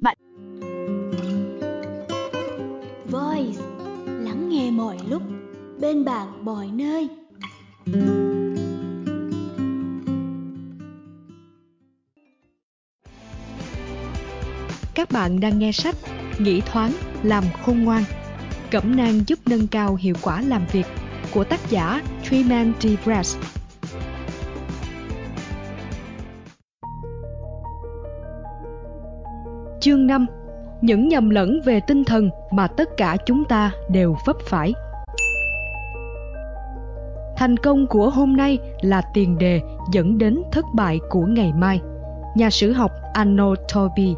Bạn Voice, lắng nghe mọi lúc, bên bạn mọi nơi. Các bạn đang nghe sách Nghĩ thoáng, làm khôn ngoan, cẩm nang giúp nâng cao hiệu quả làm việc của tác giả Truman D. Brass. Chương 5. Những nhầm lẫn về tinh thần mà tất cả chúng ta đều vấp phải. Thành công của hôm nay là tiền đề dẫn đến thất bại của ngày mai. Nhà sử học Arnold Toynbee.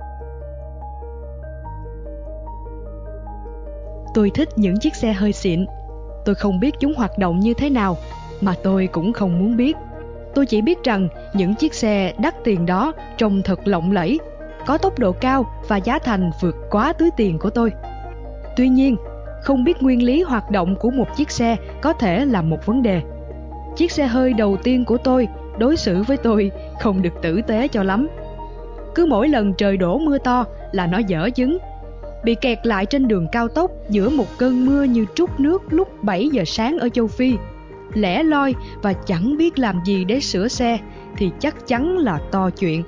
Tôi thích những chiếc xe hơi xịn. Tôi không biết chúng hoạt động như thế nào, mà tôi cũng không muốn biết. Tôi chỉ biết rằng những chiếc xe đắt tiền đó trông thật lộng lẫy, có tốc độ cao và giá thành vượt quá túi tiền của tôi. Tuy nhiên, không biết nguyên lý hoạt động của một chiếc xe có thể là một vấn đề. Chiếc xe hơi đầu tiên của tôi đối xử với tôi không được tử tế cho lắm. Cứ mỗi lần trời đổ mưa to là nó dở dứng, bị kẹt lại trên đường cao tốc giữa một cơn mưa như trút nước lúc 7 giờ sáng ở châu Phi. Lẻ loi và chẳng biết làm gì để sửa xe thì chắc chắn là to chuyện.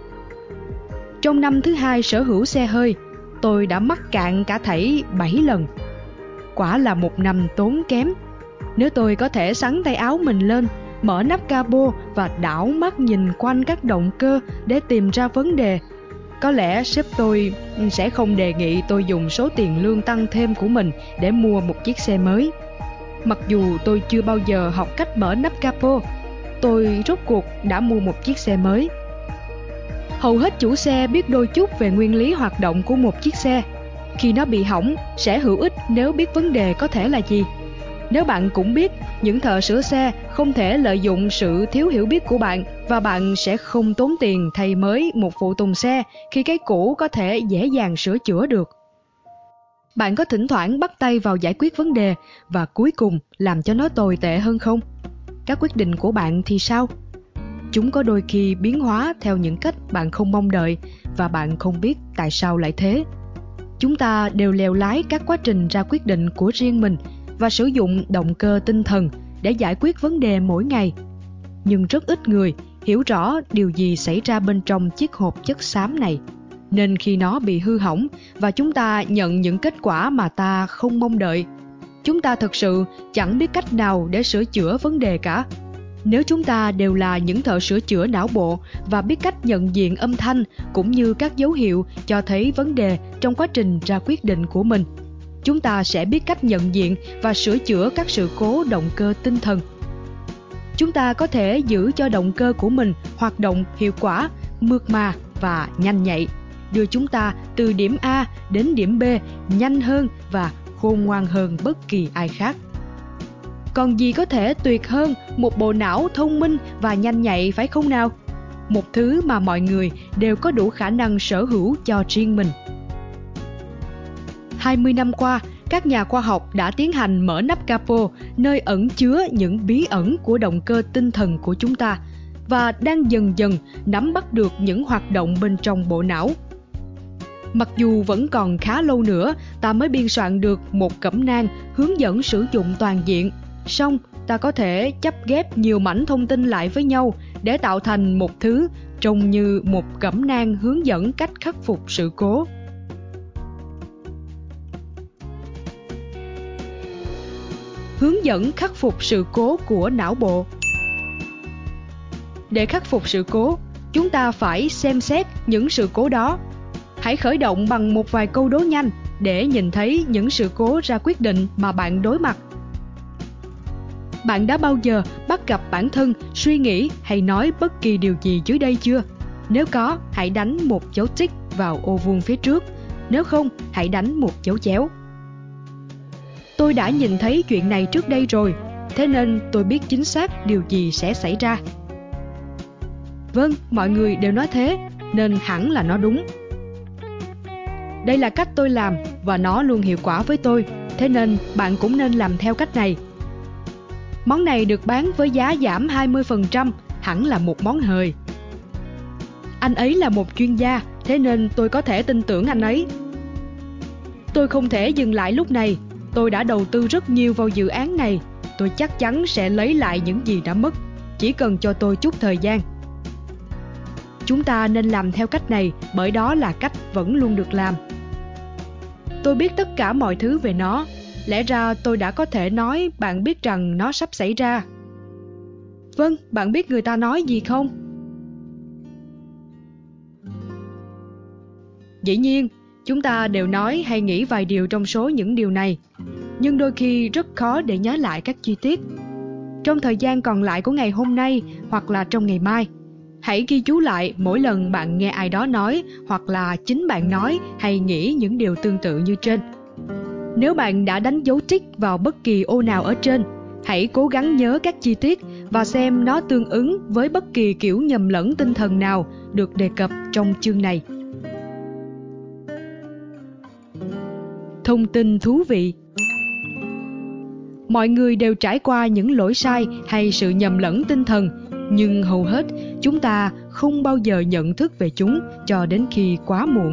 Trong năm thứ 2 sở hữu xe hơi, tôi đã mắc cạn cả thảy 7 lần. Quả là một năm tốn kém. Nếu tôi có thể xắn tay áo mình lên, mở nắp capo và đảo mắt nhìn quanh các động cơ để tìm ra vấn đề, có lẽ sếp tôi sẽ không đề nghị tôi dùng số tiền lương tăng thêm của mình để mua một chiếc xe mới. Mặc dù tôi chưa bao giờ học cách mở nắp capo, tôi rốt cuộc đã mua một chiếc xe mới. Hầu hết chủ xe biết đôi chút về nguyên lý hoạt động của một chiếc xe. Khi nó bị hỏng, sẽ hữu ích nếu biết vấn đề có thể là gì. Nếu bạn cũng biết, những thợ sửa xe không thể lợi dụng sự thiếu hiểu biết của bạn, và bạn sẽ không tốn tiền thay mới một phụ tùng xe khi cái cũ có thể dễ dàng sửa chữa được. Bạn có thỉnh thoảng bắt tay vào giải quyết vấn đề và cuối cùng làm cho nó tồi tệ hơn không? Các quyết định của bạn thì sao? Chúng có đôi khi biến hóa theo những cách bạn không mong đợi và bạn không biết tại sao lại thế. Chúng ta đều lèo lái các quá trình ra quyết định của riêng mình và sử dụng động cơ tinh thần để giải quyết vấn đề mỗi ngày. Nhưng rất ít người hiểu rõ điều gì xảy ra bên trong chiếc hộp chất xám này. Nên khi nó bị hư hỏng và chúng ta nhận những kết quả mà ta không mong đợi, chúng ta thực sự chẳng biết cách nào để sửa chữa vấn đề cả. Nếu chúng ta đều là những thợ sửa chữa não bộ và biết cách nhận diện âm thanh cũng như các dấu hiệu cho thấy vấn đề trong quá trình ra quyết định của mình, chúng ta sẽ biết cách nhận diện và sửa chữa các sự cố động cơ tinh thần. Chúng ta có thể giữ cho động cơ của mình hoạt động hiệu quả, mượt mà và nhanh nhạy, đưa chúng ta từ điểm A đến điểm B nhanh hơn và khôn ngoan hơn bất kỳ ai khác. Còn gì có thể tuyệt hơn một bộ não thông minh và nhanh nhạy, phải không nào? Một thứ mà mọi người đều có đủ khả năng sở hữu cho riêng mình. 20 năm qua, các nhà khoa học đã tiến hành mở nắp capo, nơi ẩn chứa những bí ẩn của động cơ tinh thần của chúng ta, và đang dần dần nắm bắt được những hoạt động bên trong bộ não. Mặc dù vẫn còn khá lâu nữa ta mới biên soạn được một cẩm nang hướng dẫn sử dụng toàn diện, song ta có thể chắp ghép nhiều mảnh thông tin lại với nhau để tạo thành một thứ trông như một cẩm nang hướng dẫn cách khắc phục sự cố. Hướng dẫn khắc phục sự cố của não bộ. Để khắc phục sự cố, chúng ta phải xem xét những sự cố đó. Hãy khởi động bằng một vài câu đố nhanh để nhìn thấy những sự cố ra quyết định mà bạn đối mặt. Bạn đã bao giờ bắt gặp bản thân suy nghĩ hay nói bất kỳ điều gì dưới đây chưa? Nếu có, hãy đánh một dấu tích vào ô vuông phía trước. Nếu không, hãy đánh một dấu chéo. Tôi đã nhìn thấy chuyện này trước đây rồi, thế nên tôi biết chính xác điều gì sẽ xảy ra. Vâng, mọi người đều nói thế, nên hẳn là nó đúng. Đây là cách tôi làm và nó luôn hiệu quả với tôi, thế nên bạn cũng nên làm theo cách này. Món này được bán với giá giảm 20%, hẳn là một món hời. Anh ấy là một chuyên gia, thế nên tôi có thể tin tưởng anh ấy. Tôi không thể dừng lại lúc này. Tôi đã đầu tư rất nhiều vào dự án này. Tôi chắc chắn sẽ lấy lại những gì đã mất, chỉ cần cho tôi chút thời gian. Chúng ta nên làm theo cách này, bởi đó là cách vẫn luôn được làm. Tôi biết tất cả mọi thứ về nó. Lẽ ra tôi đã có thể nói bạn biết rằng nó sắp xảy ra. Vâng, bạn biết người ta nói gì không? Dĩ nhiên, chúng ta đều nói hay nghĩ vài điều trong số những điều này, nhưng đôi khi rất khó để nhớ lại các chi tiết. Trong thời gian còn lại của ngày hôm nay hoặc là trong ngày mai, hãy ghi chú lại mỗi lần bạn nghe ai đó nói hoặc là chính bạn nói hay nghĩ những điều tương tự như trên. Nếu bạn đã đánh dấu tích vào bất kỳ ô nào ở trên, hãy cố gắng nhớ các chi tiết và xem nó tương ứng với bất kỳ kiểu nhầm lẫn tinh thần nào được đề cập trong chương này. Thông tin thú vị. Mọi người đều trải qua những lỗi sai hay sự nhầm lẫn tinh thần, nhưng hầu hết chúng ta không bao giờ nhận thức về chúng cho đến khi quá muộn.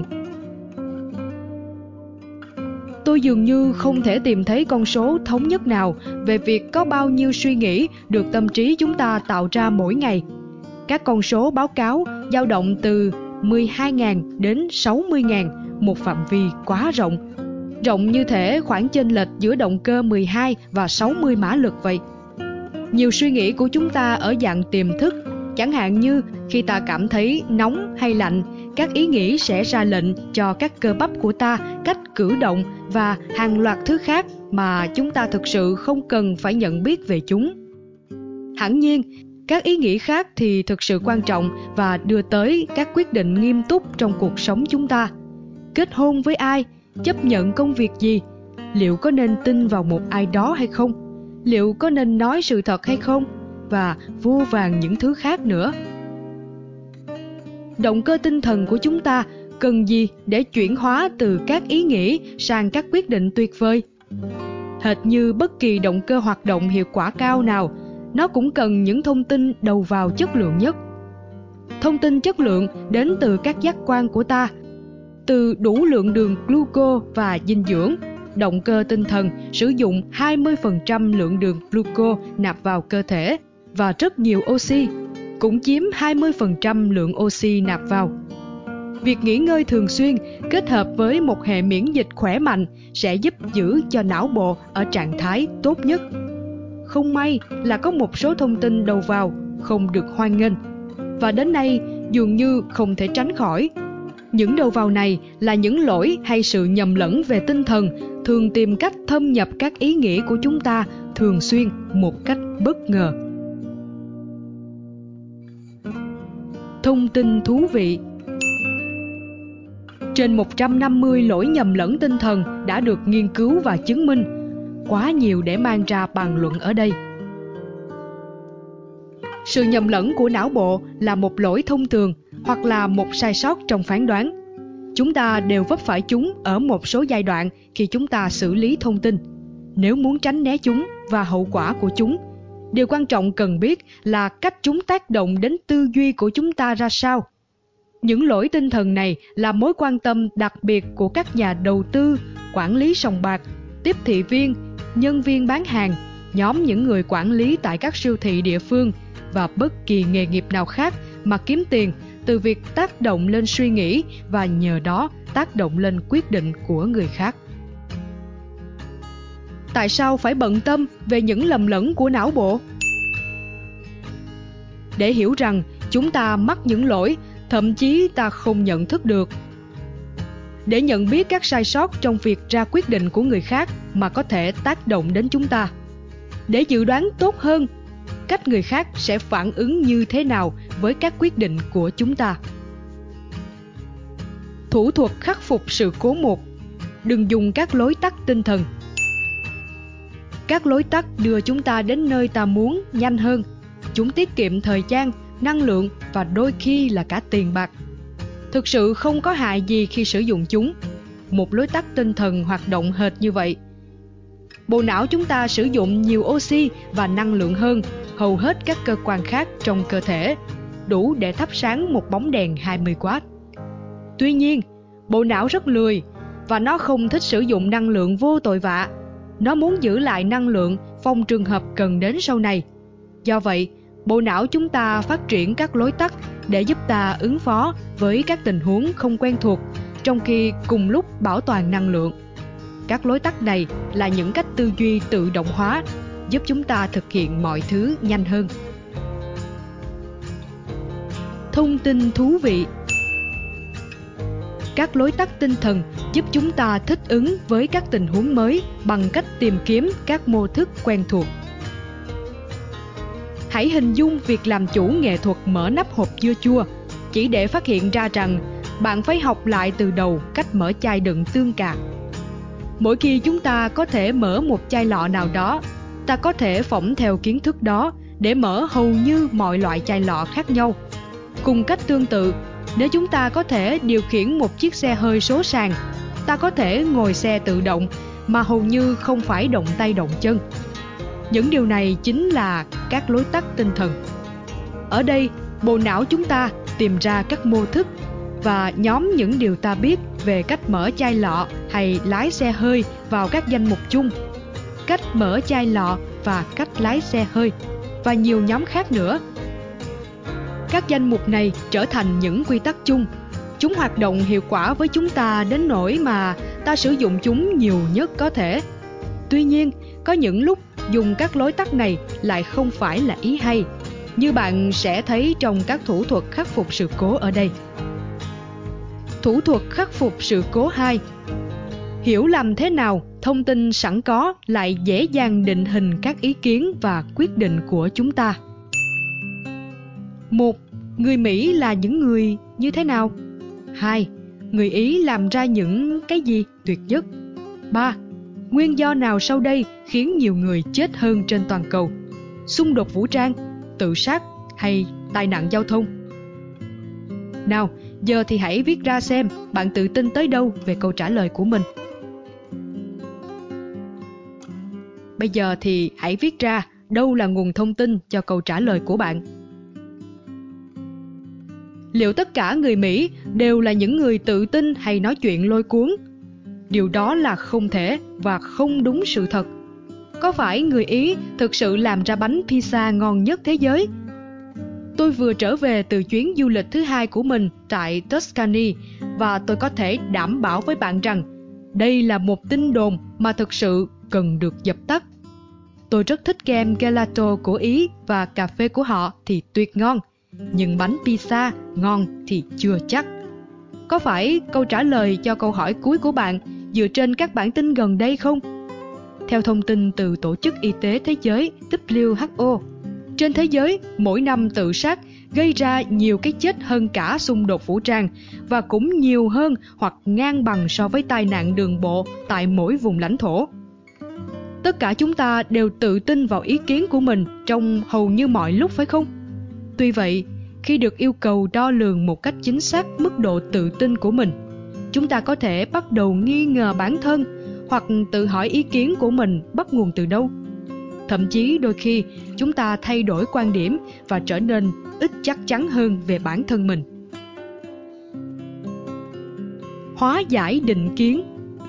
Tôi dường như không thể tìm thấy con số thống nhất nào về việc có bao nhiêu suy nghĩ được tâm trí chúng ta tạo ra mỗi ngày. Các con số báo cáo dao động từ 12.000 đến 60.000, một phạm vi quá rộng. Rộng như thể khoảng chênh lệch giữa động cơ 12 và 60 mã lực vậy. Nhiều suy nghĩ của chúng ta ở dạng tiềm thức, chẳng hạn như khi ta cảm thấy nóng hay lạnh, các ý nghĩ sẽ ra lệnh cho các cơ bắp của ta cách cử động và hàng loạt thứ khác mà chúng ta thực sự không cần phải nhận biết về chúng. Hẳn nhiên, các ý nghĩ khác thì thực sự quan trọng và đưa tới các quyết định nghiêm túc trong cuộc sống chúng ta. Kết hôn với ai? Chấp nhận công việc gì? Liệu có nên tin vào một ai đó hay không? Liệu có nên nói sự thật hay không? Và vô vàn những thứ khác nữa. Động cơ tinh thần của chúng ta cần gì để chuyển hóa từ các ý nghĩ sang các quyết định tuyệt vời? Hệt như bất kỳ động cơ hoạt động hiệu quả cao nào, nó cũng cần những thông tin đầu vào chất lượng nhất. Thông tin chất lượng đến từ các giác quan của ta, từ đủ lượng đường gluco và dinh dưỡng. Động cơ tinh thần sử dụng 20% lượng đường gluco nạp vào cơ thể và rất nhiều oxy, cũng chiếm 20% lượng oxy nạp vào. Việc nghỉ ngơi thường xuyên kết hợp với một hệ miễn dịch khỏe mạnh sẽ giúp giữ cho não bộ ở trạng thái tốt nhất. Không may là có một số thông tin đầu vào không được hoan nghênh, và đến nay dường như không thể tránh khỏi. Những đầu vào này là những lỗi hay sự nhầm lẫn về tinh thần thường tìm cách thâm nhập các ý nghĩ của chúng ta thường xuyên một cách bất ngờ. Thông tin thú vị. Trên 150 lỗi nhầm lẫn tinh thần đã được nghiên cứu và chứng minh, quá nhiều để mang ra bàn luận ở đây. Sự nhầm lẫn của não bộ là một lỗi thông thường hoặc là một sai sót trong phán đoán. Chúng ta đều vấp phải chúng ở một số giai đoạn khi chúng ta xử lý thông tin. Nếu muốn tránh né chúng và hậu quả của chúng, điều quan trọng cần biết là cách chúng tác động đến tư duy của chúng ta ra sao. Những lỗi tinh thần này là mối quan tâm đặc biệt của các nhà đầu tư, quản lý sòng bạc, tiếp thị viên, nhân viên bán hàng, nhóm những người quản lý tại các siêu thị địa phương và bất kỳ nghề nghiệp nào khác mà kiếm tiền từ việc tác động lên suy nghĩ và nhờ đó tác động lên quyết định của người khác. Tại sao phải bận tâm về những lầm lẫn của não bộ? Để hiểu rằng chúng ta mắc những lỗi, thậm chí ta không nhận thức được. Để nhận biết các sai sót trong việc ra quyết định của người khác mà có thể tác động đến chúng ta. Để dự đoán tốt hơn cách người khác sẽ phản ứng như thế nào với các quyết định của chúng ta. Thủ thuật khắc phục sự cố 1. Đừng dùng các lối tắt tinh thần. Các lối tắt đưa chúng ta đến nơi ta muốn nhanh hơn. Chúng tiết kiệm thời gian, năng lượng và đôi khi là cả tiền bạc. Thực sự không có hại gì khi sử dụng chúng. Một lối tắt tinh thần hoạt động hệt như vậy. Bộ não chúng ta sử dụng nhiều oxy và năng lượng hơn hầu hết các cơ quan khác trong cơ thể, đủ để thắp sáng một bóng đèn 20W. Tuy nhiên, bộ não rất lười và nó không thích sử dụng năng lượng vô tội vạ. Nó muốn giữ lại năng lượng phòng trường hợp cần đến sau này. Do vậy, bộ não chúng ta phát triển các lối tắt để giúp ta ứng phó với các tình huống không quen thuộc, trong khi cùng lúc bảo toàn năng lượng. Các lối tắt này là những cách tư duy tự động hóa, giúp chúng ta thực hiện mọi thứ nhanh hơn. Thông tin thú vị. Các lối tắt tinh thần giúp chúng ta thích ứng với các tình huống mới bằng cách tìm kiếm các mô thức quen thuộc. Hãy hình dung việc làm chủ nghệ thuật mở nắp hộp dưa chua chỉ để phát hiện ra rằng bạn phải học lại từ đầu cách mở chai đựng tương cạc. Mỗi khi chúng ta có thể mở một chai lọ nào đó, ta có thể phỏng theo kiến thức đó để mở hầu như mọi loại chai lọ khác nhau. Cùng cách tương tự, nếu chúng ta có thể điều khiển một chiếc xe hơi số sàn, ta có thể ngồi xe tự động mà hầu như không phải động tay động chân. Những điều này chính là các lối tắt tinh thần. Ở đây, bộ não chúng ta tìm ra các mô thức và nhóm những điều ta biết về cách mở chai lọ hay lái xe hơi vào các danh mục chung. Cách mở chai lọ và cách lái xe hơi và nhiều nhóm khác nữa. Các danh mục này trở thành những quy tắc chung. Chúng hoạt động hiệu quả với chúng ta đến nỗi mà ta sử dụng chúng nhiều nhất có thể. Tuy nhiên, có những lúc dùng các lối tắt này lại không phải là ý hay, như bạn sẽ thấy trong các thủ thuật khắc phục sự cố ở đây. Thủ thuật khắc phục sự cố 2. Hiểu làm thế nào thông tin sẵn có lại dễ dàng định hình các ý kiến và quyết định của chúng ta. 1. Người Mỹ là những người như thế nào? 2. Người Ý làm ra những cái gì tuyệt nhất? 3. Nguyên do nào sau đây khiến nhiều người chết hơn trên toàn cầu? Xung đột vũ trang, tự sát hay tai nạn giao thông? Nào, giờ thì hãy viết ra xem bạn tự tin tới đâu về câu trả lời của mình. Bây giờ thì hãy viết ra đâu là nguồn thông tin cho câu trả lời của bạn. Liệu tất cả người Mỹ đều là những người tự tin hay nói chuyện lôi cuốn? Điều đó là không thể và không đúng sự thật. Có phải người Ý thực sự làm ra bánh pizza ngon nhất thế giới? Tôi vừa trở về từ chuyến du lịch thứ 2 của mình tại Tuscany và tôi có thể đảm bảo với bạn rằng đây là một tin đồn mà thực sự cần được dập tắt. Tôi rất thích kem gelato của Ý và cà phê của họ thì tuyệt ngon, nhưng bánh pizza ngon thì chưa chắc. Có phải câu trả lời cho câu hỏi cuối của bạn dựa trên các bản tin gần đây không? Theo thông tin từ Tổ chức Y tế Thế giới WHO, trên thế giới mỗi năm tự sát gây ra nhiều cái chết hơn cả xung đột vũ trang và cũng nhiều hơn hoặc ngang bằng so với tai nạn đường bộ tại mỗi vùng lãnh thổ. Tất cả chúng ta đều tự tin vào ý kiến của mình trong hầu như mọi lúc, phải không? Tuy vậy, khi được yêu cầu đo lường một cách chính xác mức độ tự tin của mình, chúng ta có thể bắt đầu nghi ngờ bản thân hoặc tự hỏi ý kiến của mình bắt nguồn từ đâu. Thậm chí đôi khi chúng ta thay đổi quan điểm và trở nên ít chắc chắn hơn về bản thân mình. Hóa giải định kiến.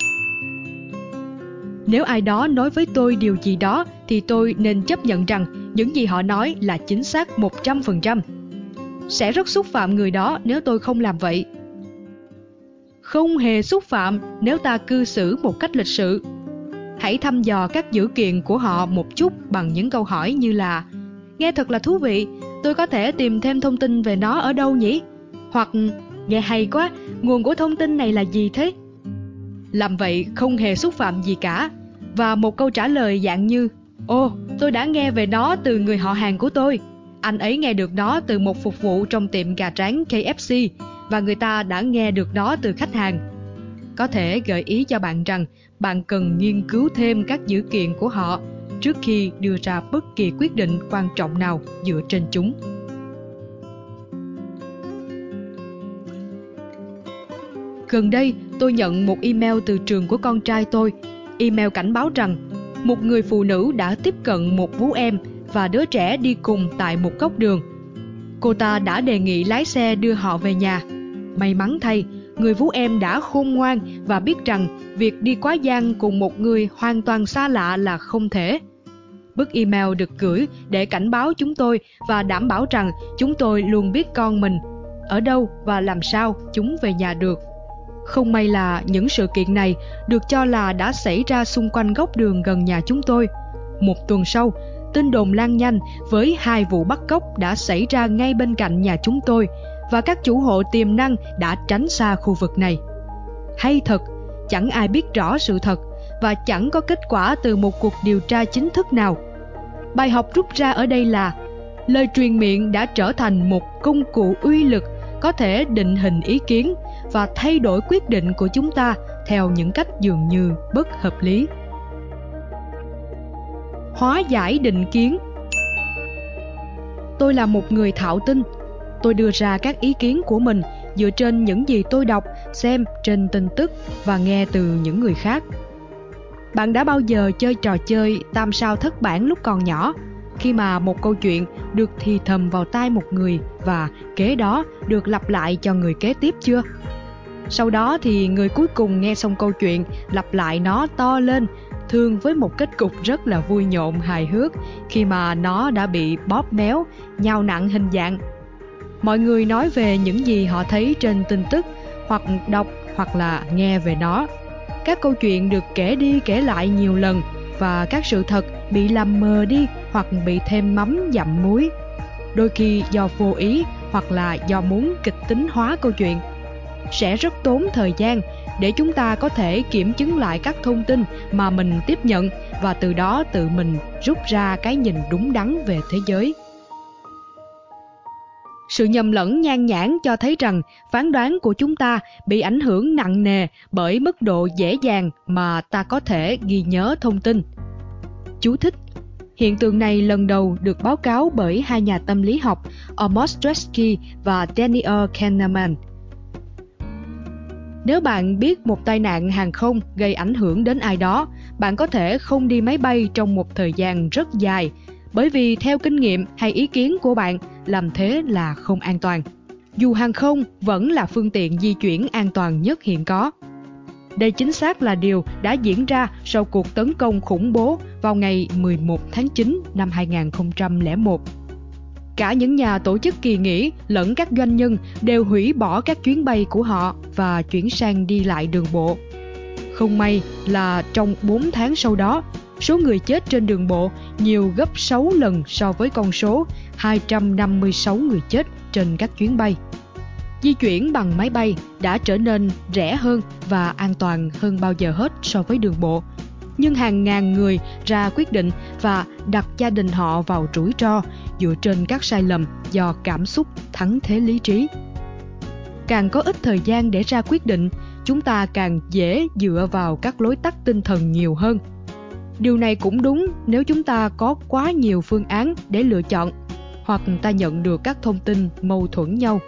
Nếu ai đó nói với tôi điều gì đó thì tôi nên chấp nhận rằng những gì họ nói là chính xác 100%. Sẽ rất xúc phạm người đó nếu tôi không làm vậy. Không hề xúc phạm nếu ta cư xử một cách lịch sự. Hãy thăm dò các dữ kiện của họ một chút bằng những câu hỏi như là: nghe thật là thú vị, tôi có thể tìm thêm thông tin về nó ở đâu nhỉ? Hoặc nghe hay quá, nguồn của thông tin này là gì thế? Làm vậy không hề xúc phạm gì cả. Và một câu trả lời dạng như: ồ, tôi đã nghe về nó từ người họ hàng của tôi. Anh ấy nghe được nó từ một phục vụ trong tiệm gà rán KFC và người ta đã nghe được nó từ khách hàng. Có thể gợi ý cho bạn rằng bạn cần nghiên cứu thêm các dữ kiện của họ trước khi đưa ra bất kỳ quyết định quan trọng nào dựa trên chúng. Gần đây, tôi nhận một email từ trường của con trai tôi. Email cảnh báo rằng một người phụ nữ đã tiếp cận một vú em và đứa trẻ đi cùng tại một góc đường. Cô ta đã đề nghị lái xe đưa họ về nhà. May mắn thay, người vú em đã khôn ngoan và biết rằng việc đi quá giang cùng một người hoàn toàn xa lạ là không thể. Bức email được gửi để cảnh báo chúng tôi và đảm bảo rằng chúng tôi luôn biết con mình ở đâu và làm sao chúng về nhà được. Không may là những sự kiện này được cho là đã xảy ra xung quanh góc đường gần nhà chúng tôi. Một tuần sau, tin đồn lan nhanh với 2 vụ bắt cóc đã xảy ra ngay bên cạnh nhà chúng tôi và các chủ hộ tiềm năng đã tránh xa khu vực này. Hay thật, chẳng ai biết rõ sự thật và chẳng có kết quả từ một cuộc điều tra chính thức nào. Bài học rút ra ở đây là lời truyền miệng đã trở thành một công cụ uy lực có thể định hình ý kiến và thay đổi quyết định của chúng ta theo những cách dường như bất hợp lý. Hóa giải định kiến. Tôi là một người thạo tin. Tôi đưa ra các ý kiến của mình dựa trên những gì tôi đọc, xem trên tin tức và nghe từ những người khác. Bạn đã bao giờ chơi trò chơi tam sao thất bản lúc còn nhỏ, khi mà một câu chuyện được thì thầm vào tai một người và kế đó được lặp lại cho người kế tiếp chưa? Sau đó thì người cuối cùng nghe xong câu chuyện lặp lại nó to lên, thường với một kết cục rất là vui nhộn hài hước khi mà nó đã bị bóp méo, nhào nặn hình dạng. Mọi người nói về những gì họ thấy trên tin tức, hoặc đọc hoặc là nghe về nó. Các câu chuyện được kể đi kể lại nhiều lần và các sự thật bị làm mờ đi hoặc bị thêm mắm dặm muối. Đôi khi do vô ý hoặc là do muốn kịch tính hóa câu chuyện. Sẽ rất tốn thời gian để chúng ta có thể kiểm chứng lại các thông tin mà mình tiếp nhận và từ đó tự mình rút ra cái nhìn đúng đắn về thế giới. Sự nhầm lẫn nhan nhản cho thấy rằng phán đoán của chúng ta bị ảnh hưởng nặng nề bởi mức độ dễ dàng mà ta có thể ghi nhớ thông tin. Chú thích: hiện tượng này lần đầu được báo cáo bởi 2 nhà tâm lý học Amos Tversky và Daniel Kahneman. Nếu bạn biết một tai nạn hàng không gây ảnh hưởng đến ai đó, bạn có thể không đi máy bay trong một thời gian rất dài, bởi vì theo kinh nghiệm hay ý kiến của bạn, làm thế là không an toàn. Dù hàng không vẫn là phương tiện di chuyển an toàn nhất hiện có. Đây chính xác là điều đã diễn ra sau cuộc tấn công khủng bố vào ngày 11 tháng 9 năm 2001. Cả những nhà tổ chức kỳ nghỉ lẫn các doanh nhân đều hủy bỏ các chuyến bay của họ và chuyển sang đi lại đường bộ. Không may là trong 4 tháng sau đó, số người chết trên đường bộ nhiều gấp 6 lần so với con số 256 người chết trên các chuyến bay. Di chuyển bằng máy bay đã trở nên rẻ hơn và an toàn hơn bao giờ hết so với đường bộ. Nhưng hàng ngàn người ra quyết định và đặt gia đình họ vào rủi ro dựa trên các sai lầm do cảm xúc thắng thế lý trí. Càng có ít thời gian để ra quyết định, chúng ta càng dễ dựa vào các lối tắt tinh thần nhiều hơn. Điều này cũng đúng nếu chúng ta có quá nhiều phương án để lựa chọn, hoặc ta nhận được các thông tin mâu thuẫn nhau.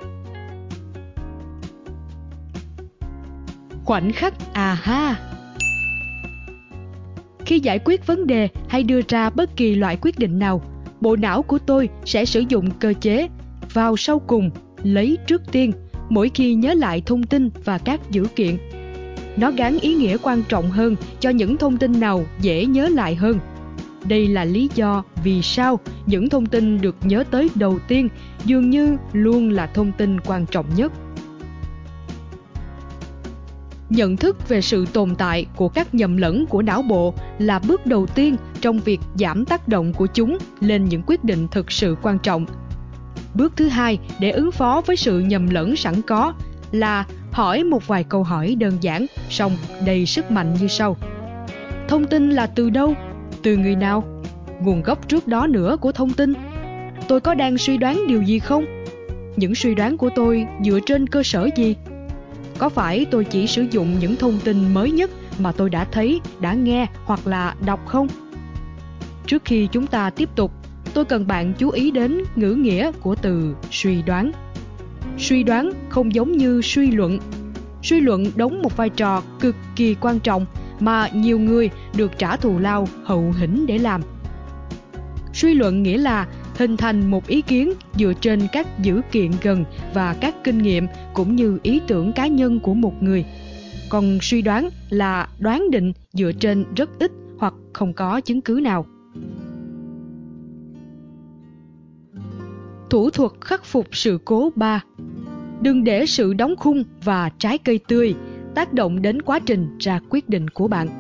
Khoảnh khắc aha. Khi giải quyết vấn đề hay đưa ra bất kỳ loại quyết định nào, bộ não của tôi sẽ sử dụng cơ chế vào sau cùng, lấy trước tiên mỗi khi nhớ lại thông tin và các dữ kiện. Nó gắn ý nghĩa quan trọng hơn cho những thông tin nào dễ nhớ lại hơn. Đây là lý do vì sao những thông tin được nhớ tới đầu tiên dường như luôn là thông tin quan trọng nhất. Nhận thức về sự tồn tại của các nhầm lẫn của não bộ là bước đầu tiên trong việc giảm tác động của chúng lên những quyết định thực sự quan trọng. Bước thứ hai để ứng phó với sự nhầm lẫn sẵn có là hỏi một vài câu hỏi đơn giản song đầy sức mạnh như sau. Thông tin là từ đâu? Từ người nào? Nguồn gốc trước đó nữa của thông tin? Tôi có đang suy đoán điều gì không? Những suy đoán của tôi dựa trên cơ sở gì? Có phải tôi chỉ sử dụng những thông tin mới nhất mà tôi đã thấy, đã nghe hoặc là đọc không? Trước khi chúng ta tiếp tục, tôi cần bạn chú ý đến ngữ nghĩa của từ suy đoán. Suy đoán không giống như suy luận. Suy luận đóng một vai trò cực kỳ quan trọng mà nhiều người được trả thù lao hậu hĩnh để làm. Suy luận nghĩa là hình thành một ý kiến dựa trên các dữ kiện gần và các kinh nghiệm cũng như ý tưởng cá nhân của một người. Còn suy đoán là đoán định dựa trên rất ít hoặc không có chứng cứ nào. Thủ thuật khắc phục sự cố 3. Đừng để sự đóng khung và trái cây tươi tác động đến quá trình ra quyết định của bạn.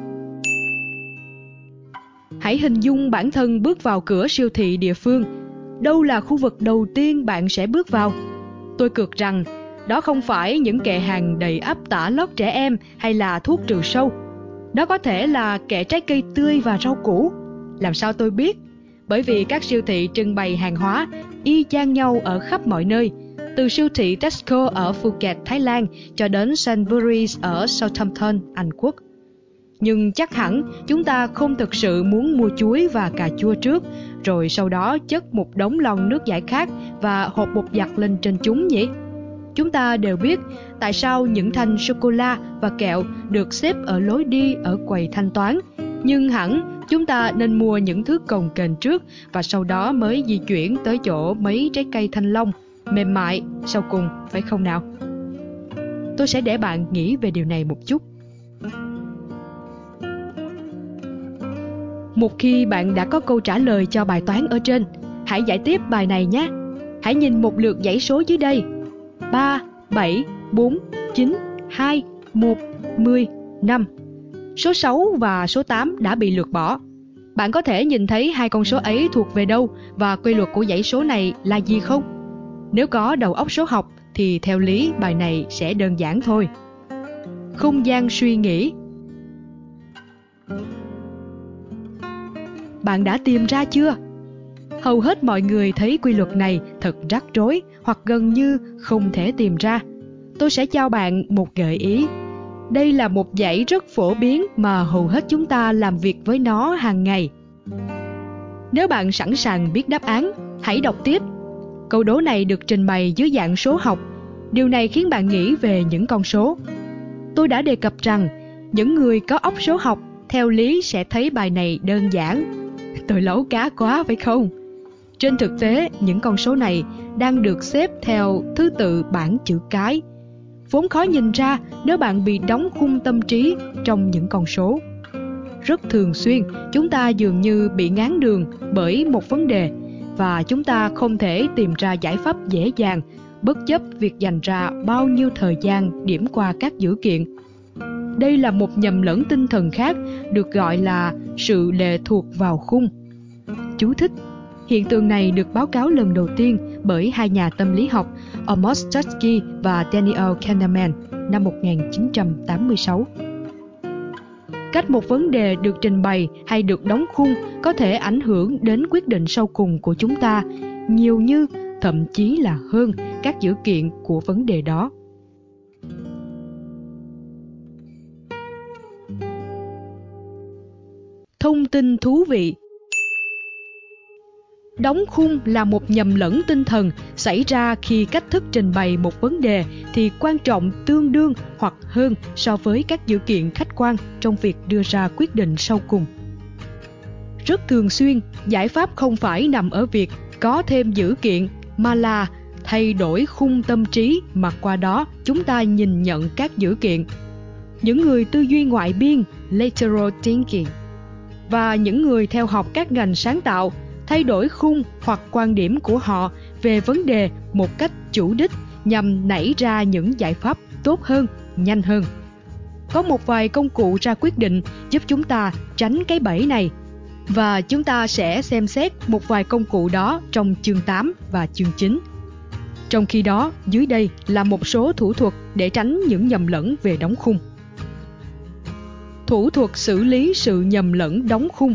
Hãy hình dung bản thân bước vào cửa siêu thị địa phương. Đâu là khu vực đầu tiên bạn sẽ bước vào? Tôi cược rằng đó không phải những kệ hàng đầy ắp tả lót trẻ em hay là thuốc trừ sâu. Đó có thể là kệ trái cây tươi và rau củ. Làm sao tôi biết? Bởi vì các siêu thị trưng bày hàng hóa y chang nhau ở khắp mọi nơi, từ siêu thị Tesco ở Phuket, Thái Lan cho đến Sainsbury's ở Southampton, Anh Quốc. Nhưng chắc hẳn chúng ta không thực sự muốn mua chuối và cà chua trước, rồi sau đó chất một đống lon nước giải khát và hột bột giặt lên trên chúng nhỉ? Chúng ta đều biết tại sao những thanh sô-cô-la và kẹo được xếp ở lối đi ở quầy thanh toán, nhưng hẳn chúng ta nên mua những thứ cồng kềnh trước và sau đó mới di chuyển tới chỗ mấy trái cây thanh long, mềm mại sau cùng, phải không nào? Tôi sẽ để bạn nghĩ về điều này một chút. Một khi bạn đã có câu trả lời cho bài toán ở trên, hãy giải tiếp bài này nhé. Hãy nhìn một lượt dãy số dưới đây: 3, 7, 4, 9, 2, 1, 10, 5. Số 6 và số 8 đã bị lược bỏ. Bạn có thể nhìn thấy hai con số ấy thuộc về đâu và quy luật của dãy số này là gì không? Nếu có đầu óc số học thì theo lý bài này sẽ đơn giản thôi. Không gian suy nghĩ. Bạn đã tìm ra chưa? Hầu hết mọi người thấy quy luật này thật rắc rối hoặc gần như không thể tìm ra. Tôi sẽ cho bạn một gợi ý. Đây là một dãy rất phổ biến mà hầu hết chúng ta làm việc với nó hàng ngày. Nếu bạn sẵn sàng biết đáp án, hãy đọc tiếp. Câu đố này được trình bày dưới dạng số học. Điều này khiến bạn nghĩ về những con số. Tôi đã đề cập rằng những người có óc số học theo lý sẽ thấy bài này đơn giản. Tôi lấu cá quá phải không? Trên thực tế, những con số này đang được xếp theo thứ tự bảng chữ cái, vốn khó nhìn ra nếu bạn bị đóng khung tâm trí trong những con số. Rất thường xuyên, chúng ta dường như bị ngán đường bởi một vấn đề và chúng ta không thể tìm ra giải pháp dễ dàng, bất chấp việc dành ra bao nhiêu thời gian điểm qua các dữ kiện. Đây là một nhầm lẫn tinh thần khác được gọi là sự lệ thuộc vào khung. Chú thích: hiện tượng này được báo cáo lần đầu tiên bởi hai nhà tâm lý học Amos Tversky và Daniel Kahneman năm 1986. Cách một vấn đề được trình bày hay được đóng khung có thể ảnh hưởng đến quyết định sau cùng của chúng ta nhiều như, thậm chí là hơn các dữ kiện của vấn đề đó. Thông tin thú vị. Đóng khung là một nhầm lẫn tinh thần xảy ra khi cách thức trình bày một vấn đề thì quan trọng tương đương hoặc hơn so với các dữ kiện khách quan trong việc đưa ra quyết định sau cùng. Rất thường xuyên, giải pháp không phải nằm ở việc có thêm dữ kiện mà là thay đổi khung tâm trí mà qua đó chúng ta nhìn nhận các dữ kiện. Những người tư duy ngoại biên lateral thinking và những người theo học các ngành sáng tạo thay đổi khung hoặc quan điểm của họ về vấn đề một cách chủ đích nhằm nảy ra những giải pháp tốt hơn, nhanh hơn. Có một vài công cụ ra quyết định giúp chúng ta tránh cái bẫy này, và chúng ta sẽ xem xét một vài công cụ đó trong chương 8 và chương 9. Trong khi đó, dưới đây là một số thủ thuật để tránh những nhầm lẫn về đóng khung. Thủ thuật xử lý sự nhầm lẫn đóng khung.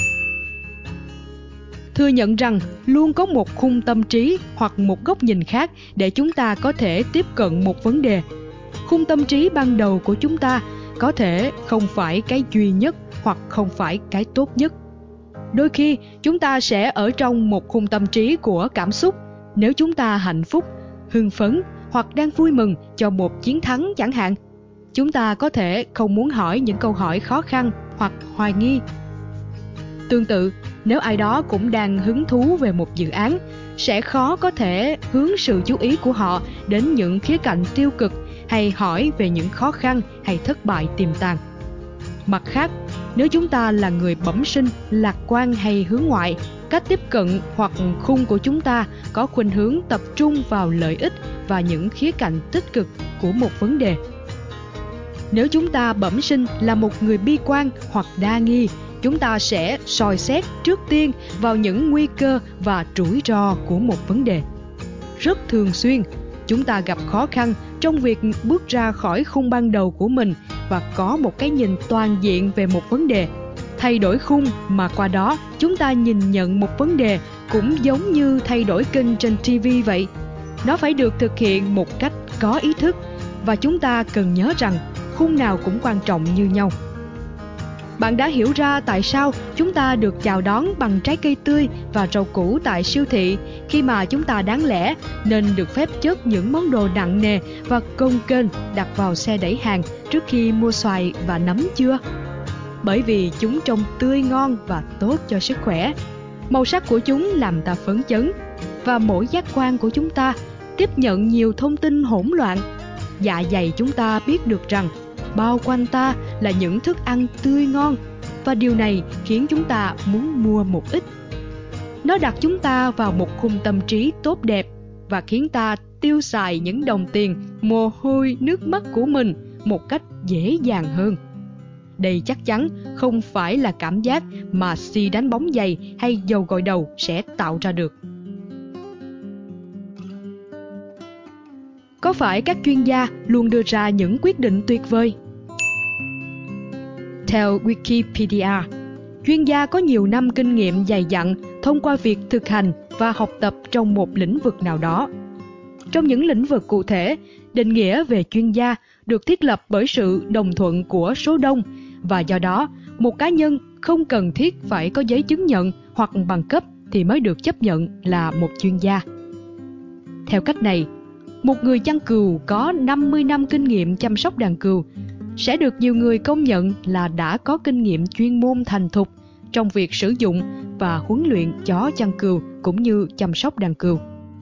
Thừa nhận rằng luôn có một khung tâm trí hoặc một góc nhìn khác để chúng ta có thể tiếp cận một vấn đề. Khung tâm trí ban đầu của chúng ta có thể không phải cái duy nhất hoặc không phải cái tốt nhất. Đôi khi chúng ta sẽ ở trong một khung tâm trí của cảm xúc nếu chúng ta hạnh phúc, hưng phấn hoặc đang vui mừng cho một chiến thắng chẳng hạn. Chúng ta có thể không muốn hỏi những câu hỏi khó khăn hoặc hoài nghi. Tương tự, Nếu ai đó cũng đang hứng thú về một dự án, sẽ khó có thể hướng sự chú ý của họ đến những khía cạnh tiêu cực hay hỏi về những khó khăn hay thất bại tiềm tàng. Mặt khác, nếu chúng ta là người bẩm sinh, lạc quan hay hướng ngoại, cách tiếp cận hoặc khung của chúng ta có khuynh hướng tập trung vào lợi ích và những khía cạnh tích cực của một vấn đề. Nếu chúng ta bẩm sinh là một người bi quan hoặc đa nghi, chúng ta sẽ soi xét trước tiên vào những nguy cơ và rủi ro của một vấn đề. Rất thường xuyên, chúng ta gặp khó khăn trong việc bước ra khỏi khung ban đầu của mình và có một cái nhìn toàn diện về một vấn đề. Thay đổi khung mà qua đó chúng ta nhìn nhận một vấn đề cũng giống như thay đổi kênh trên TV vậy. Nó phải được thực hiện một cách có ý thức và chúng ta cần nhớ rằng khung nào cũng quan trọng như nhau. Bạn đã hiểu ra tại sao chúng ta được chào đón bằng trái cây tươi và rau củ tại siêu thị khi mà chúng ta đáng lẽ nên được phép chất những món đồ nặng nề và cồng kềnh đặt vào xe đẩy hàng trước khi mua xoài và nấm chưa? Bởi vì chúng trông tươi ngon và tốt cho sức khỏe. Màu sắc của chúng làm ta phấn chấn và mỗi giác quan của chúng ta tiếp nhận nhiều thông tin hỗn loạn. Dạ dày chúng ta biết được rằng bao quanh ta là những thức ăn tươi ngon và điều này khiến chúng ta muốn mua một ít. Nó đặt chúng ta vào một khung tâm trí tốt đẹp và khiến ta tiêu xài những đồng tiền, mồ hôi, nước mắt của mình một cách dễ dàng hơn. Đây chắc chắn không phải là cảm giác mà si đánh bóng giày hay dầu gội đầu sẽ tạo ra được. Có phải các chuyên gia luôn đưa ra những quyết định tuyệt vời? Theo Wikipedia, chuyên gia có nhiều năm kinh nghiệm dày dặn thông qua việc thực hành và học tập trong một lĩnh vực nào đó. Trong những lĩnh vực cụ thể, định nghĩa về chuyên gia được thiết lập bởi sự đồng thuận của số đông và do đó, một cá nhân không cần thiết phải có giấy chứng nhận hoặc bằng cấp thì mới được chấp nhận là một chuyên gia. Theo cách này, một người chăn cừu có 50 năm kinh nghiệm chăm sóc đàn cừu sẽ được nhiều người công nhận là đã có kinh nghiệm chuyên môn thành thục trong việc sử dụng và huấn luyện chó chăn cừu cũng như chăm sóc đàn cừu.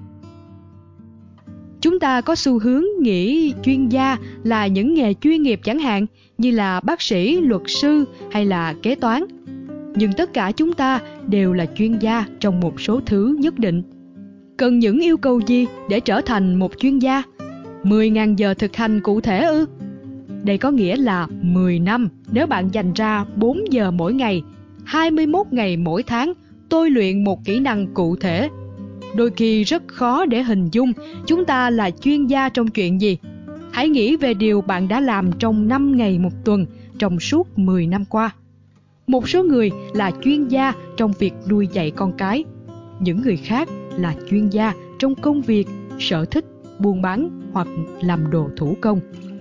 Chúng ta có xu hướng nghĩ chuyên gia là những nghề chuyên nghiệp chẳng hạn như là bác sĩ, luật sư hay là kế toán. Nhưng tất cả chúng ta đều là chuyên gia trong một số thứ nhất định. Cần những yêu cầu gì để trở thành một chuyên gia? 10.000 giờ thực hành cụ thể ư? Đây có nghĩa là 10 năm nếu bạn dành ra 4 giờ mỗi ngày, 21 ngày mỗi tháng tôi luyện một kỹ năng cụ thể. Đôi khi rất khó để hình dung chúng ta là chuyên gia trong chuyện gì. Hãy nghĩ về điều bạn đã làm trong 5 ngày một tuần trong suốt 10 năm qua. Một số người là chuyên gia trong việc nuôi dạy con cái. Những người khác là chuyên gia trong công việc, sở thích, buôn bán hoặc làm đồ thủ công.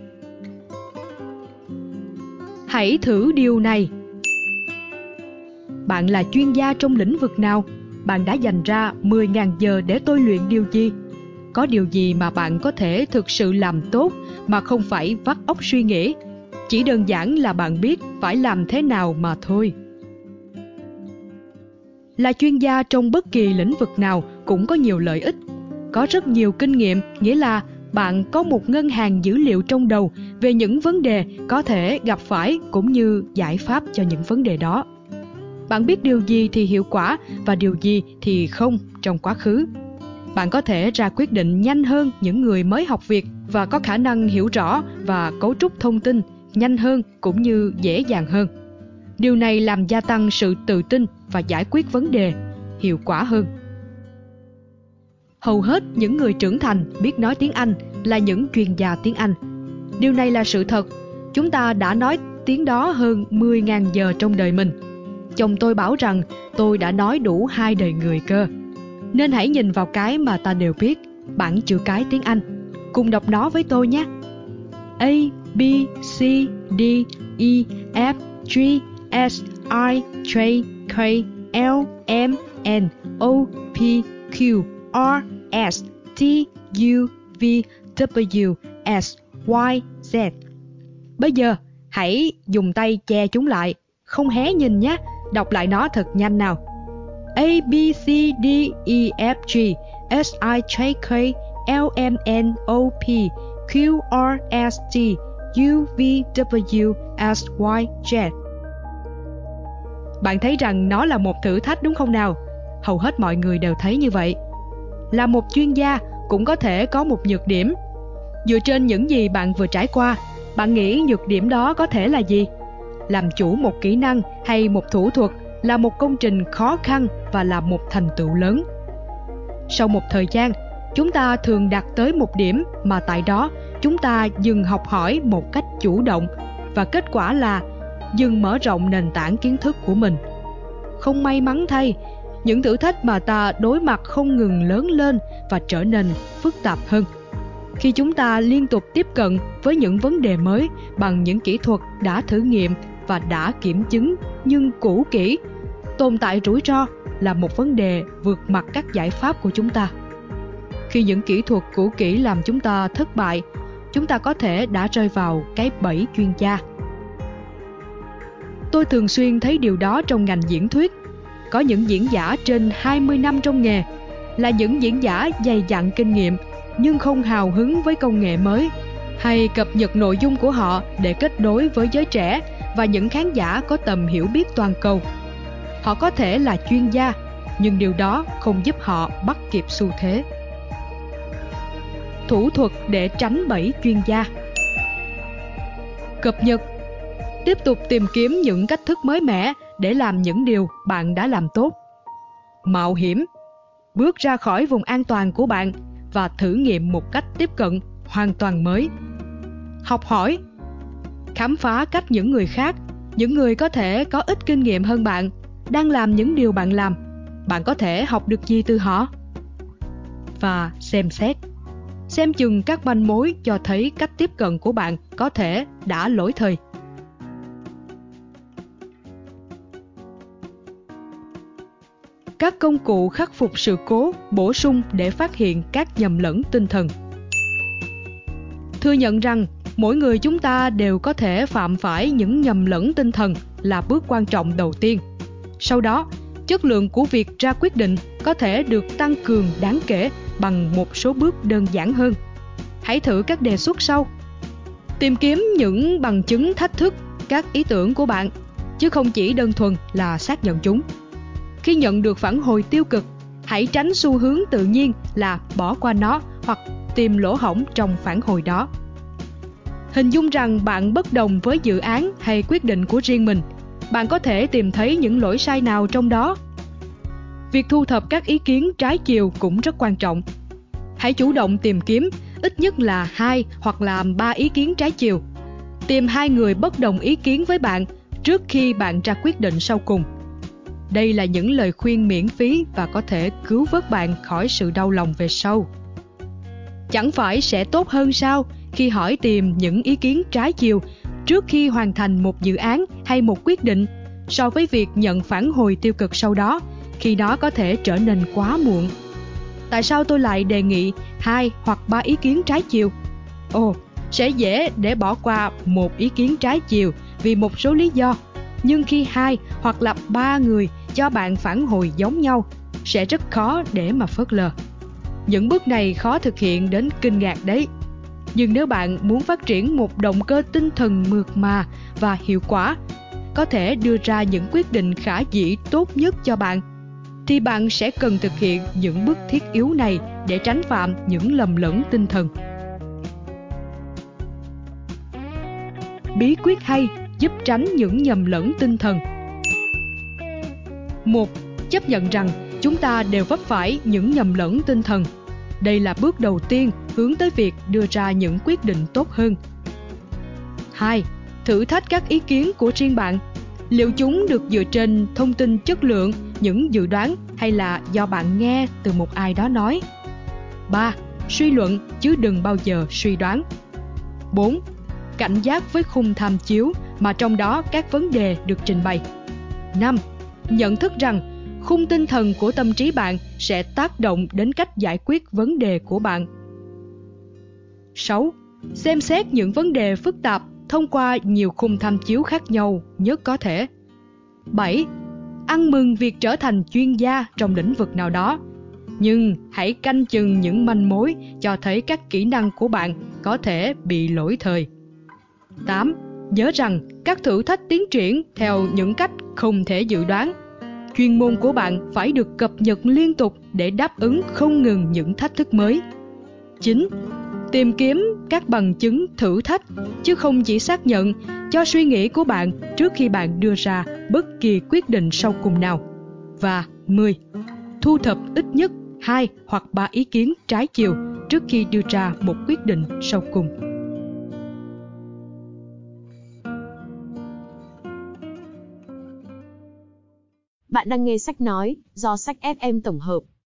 Hãy thử điều này. Bạn là chuyên gia trong lĩnh vực nào? Bạn đã dành ra 10.000 giờ để tôi luyện điều gì? Có điều gì mà bạn có thể thực sự làm tốt mà không phải vắt óc suy nghĩ? Chỉ đơn giản là bạn biết phải làm thế nào mà thôi. Là chuyên gia trong bất kỳ lĩnh vực nào cũng có nhiều lợi ích. Có rất nhiều kinh nghiệm, nghĩa là bạn có một ngân hàng dữ liệu trong đầu về những vấn đề có thể gặp phải cũng như giải pháp cho những vấn đề đó. Bạn biết điều gì thì hiệu quả và điều gì thì không trong quá khứ. Bạn có thể ra quyết định nhanh hơn những người mới học việc và có khả năng hiểu rõ và cấu trúc thông tin nhanh hơn cũng như dễ dàng hơn. Điều này làm gia tăng sự tự tin và giải quyết vấn đề hiệu quả hơn. Hầu hết những người trưởng thành biết nói tiếng Anh là những chuyên gia tiếng Anh. Điều này là sự thật. Chúng ta đã nói tiếng đó hơn 10.000 giờ trong đời mình. Chồng tôi bảo rằng tôi đã nói đủ 2 đời người cơ. Nên hãy nhìn vào cái mà ta đều biết, bảng chữ cái tiếng Anh. Cùng đọc nó với tôi nhé. A, B, C, D, E, F, G, S, I, J, K, L, M, N, O, P, Q, R, S, T, U, V, W, X, Y, Z. Bây giờ, hãy dùng tay che chúng lại, không hé nhìn nhé. Đọc lại nó thật nhanh nào. A, B, C, D, E, F, G, H, I, J, K, L, M, N, O, P, Q, R, S, T, U, V, W, X, Y, Z. Bạn thấy rằng nó là một thử thách đúng không nào? Hầu hết mọi người đều thấy như vậy. Là một chuyên gia cũng có thể có một nhược điểm. Dựa trên những gì bạn vừa trải qua, bạn nghĩ nhược điểm đó có thể là gì? Làm chủ một kỹ năng hay một thủ thuật là một công trình khó khăn và là một thành tựu lớn. Sau một thời gian, chúng ta thường đạt tới một điểm mà tại đó chúng ta dừng học hỏi một cách chủ động, và kết quả là dừng mở rộng nền tảng kiến thức của mình. Không may mắn thay, những thử thách mà ta đối mặt không ngừng lớn lên và trở nên phức tạp hơn. Khi chúng ta liên tục tiếp cận với những vấn đề mới bằng những kỹ thuật đã thử nghiệm và đã kiểm chứng nhưng cũ kỹ, tồn tại rủi ro là một vấn đề vượt mặt các giải pháp của chúng ta. Khi những kỹ thuật cũ kỹ làm chúng ta thất bại, chúng ta có thể đã rơi vào cái bẫy chuyên gia. Tôi thường xuyên thấy điều đó trong ngành diễn thuyết. Có những diễn giả trên 20 năm trong nghề, là những diễn giả dày dặn kinh nghiệm nhưng không hào hứng với công nghệ mới hay cập nhật nội dung của họ để kết nối với giới trẻ và những khán giả có tầm hiểu biết toàn cầu. Họ có thể là chuyên gia, nhưng điều đó không giúp họ bắt kịp xu thế. Thủ thuật để tránh bẫy chuyên gia. Cập nhật. Tiếp tục tìm kiếm những cách thức mới mẻ để làm những điều bạn đã làm tốt. Mạo hiểm. Bước ra khỏi vùng an toàn của bạn và thử nghiệm một cách tiếp cận hoàn toàn mới. Học hỏi. Khám phá cách những người khác, những người có thể có ít kinh nghiệm hơn bạn, đang làm những điều bạn làm. Bạn có thể học được gì từ họ? Và xem xét. Xem chừng các manh mối cho thấy cách tiếp cận của bạn có thể đã lỗi thời. Các công cụ khắc phục sự cố bổ sung để phát hiện các nhầm lẫn tinh thần. Thừa nhận rằng mỗi người chúng ta đều có thể phạm phải những nhầm lẫn tinh thần là bước quan trọng đầu tiên. Sau đó, chất lượng của việc ra quyết định có thể được tăng cường đáng kể bằng một số bước đơn giản hơn. Hãy thử các đề xuất sau. Tìm kiếm những bằng chứng thách thức các ý tưởng của bạn, chứ không chỉ đơn thuần là xác nhận chúng. Khi nhận được phản hồi tiêu cực, hãy tránh xu hướng tự nhiên là bỏ qua nó hoặc tìm lỗ hổng trong phản hồi đó. Hình dung rằng bạn bất đồng với dự án hay quyết định của riêng mình. Bạn có thể tìm thấy những lỗi sai nào trong đó? Việc thu thập các ý kiến trái chiều cũng rất quan trọng. Hãy chủ động tìm kiếm ít nhất là 2 hoặc là 3 ý kiến trái chiều. Tìm 2 người bất đồng ý kiến với bạn trước khi bạn ra quyết định sau cùng. Đây là những lời khuyên miễn phí và có thể cứu vớt bạn khỏi sự đau lòng về sau. Chẳng phải sẽ tốt hơn sao khi hỏi tìm những ý kiến trái chiều trước khi hoàn thành một dự án hay một quyết định, so với việc nhận phản hồi tiêu cực sau đó, khi đó có thể trở nên quá muộn. Tại sao tôi lại đề nghị 2 hoặc 3 ý kiến trái chiều? Sẽ dễ để bỏ qua một ý kiến trái chiều vì một số lý do. Nhưng khi 2 hoặc là 3 người cho bạn phản hồi giống nhau, sẽ rất khó để mà phớt lờ. Những bước này khó thực hiện đến kinh ngạc đấy. Nhưng nếu bạn muốn phát triển một động cơ tinh thần mượt mà và hiệu quả, có thể đưa ra những quyết định khả dĩ tốt nhất cho bạn, thì bạn sẽ cần thực hiện những bước thiết yếu này để tránh phạm những lầm lẫn tinh thần. Bí quyết hay giúp tránh những nhầm lẫn tinh thần. 1. Chấp nhận rằng chúng ta đều vấp phải những nhầm lẫn tinh thần. Đây là bước đầu tiên hướng tới việc đưa ra những quyết định tốt hơn. 2. Thử thách các ý kiến của riêng bạn. Liệu chúng được dựa trên thông tin chất lượng, những dự đoán hay là do bạn nghe từ một ai đó nói? 3. Suy luận chứ đừng bao giờ suy đoán. 4. Cảnh giác với khung tham chiếu mà trong đó các vấn đề được trình bày. 5. Nhận thức rằng khung tinh thần của tâm trí bạn sẽ tác động đến cách giải quyết vấn đề của bạn. 6. Xem xét những vấn đề phức tạp thông qua nhiều khung tham chiếu khác nhau nhất có thể. 7. ăn mừng việc trở thành chuyên gia trong lĩnh vực nào đó. Nhưng hãy canh chừng những manh mối cho thấy các kỹ năng của bạn có thể bị lỗi thời. 8. Nhớ rằng các thử thách tiến triển theo những cách không thể dự đoán. Chuyên môn của bạn phải được cập nhật liên tục để đáp ứng không ngừng những thách thức mới. 9. Tìm kiếm các bằng chứng thử thách, chứ không chỉ xác nhận cho suy nghĩ của bạn trước khi bạn đưa ra bất kỳ quyết định sau cùng nào. Và 10. Thu thập ít nhất 2 hoặc 3 ý kiến trái chiều trước khi đưa ra một quyết định sau cùng. Bạn đang nghe sách nói do Sách FM tổng hợp.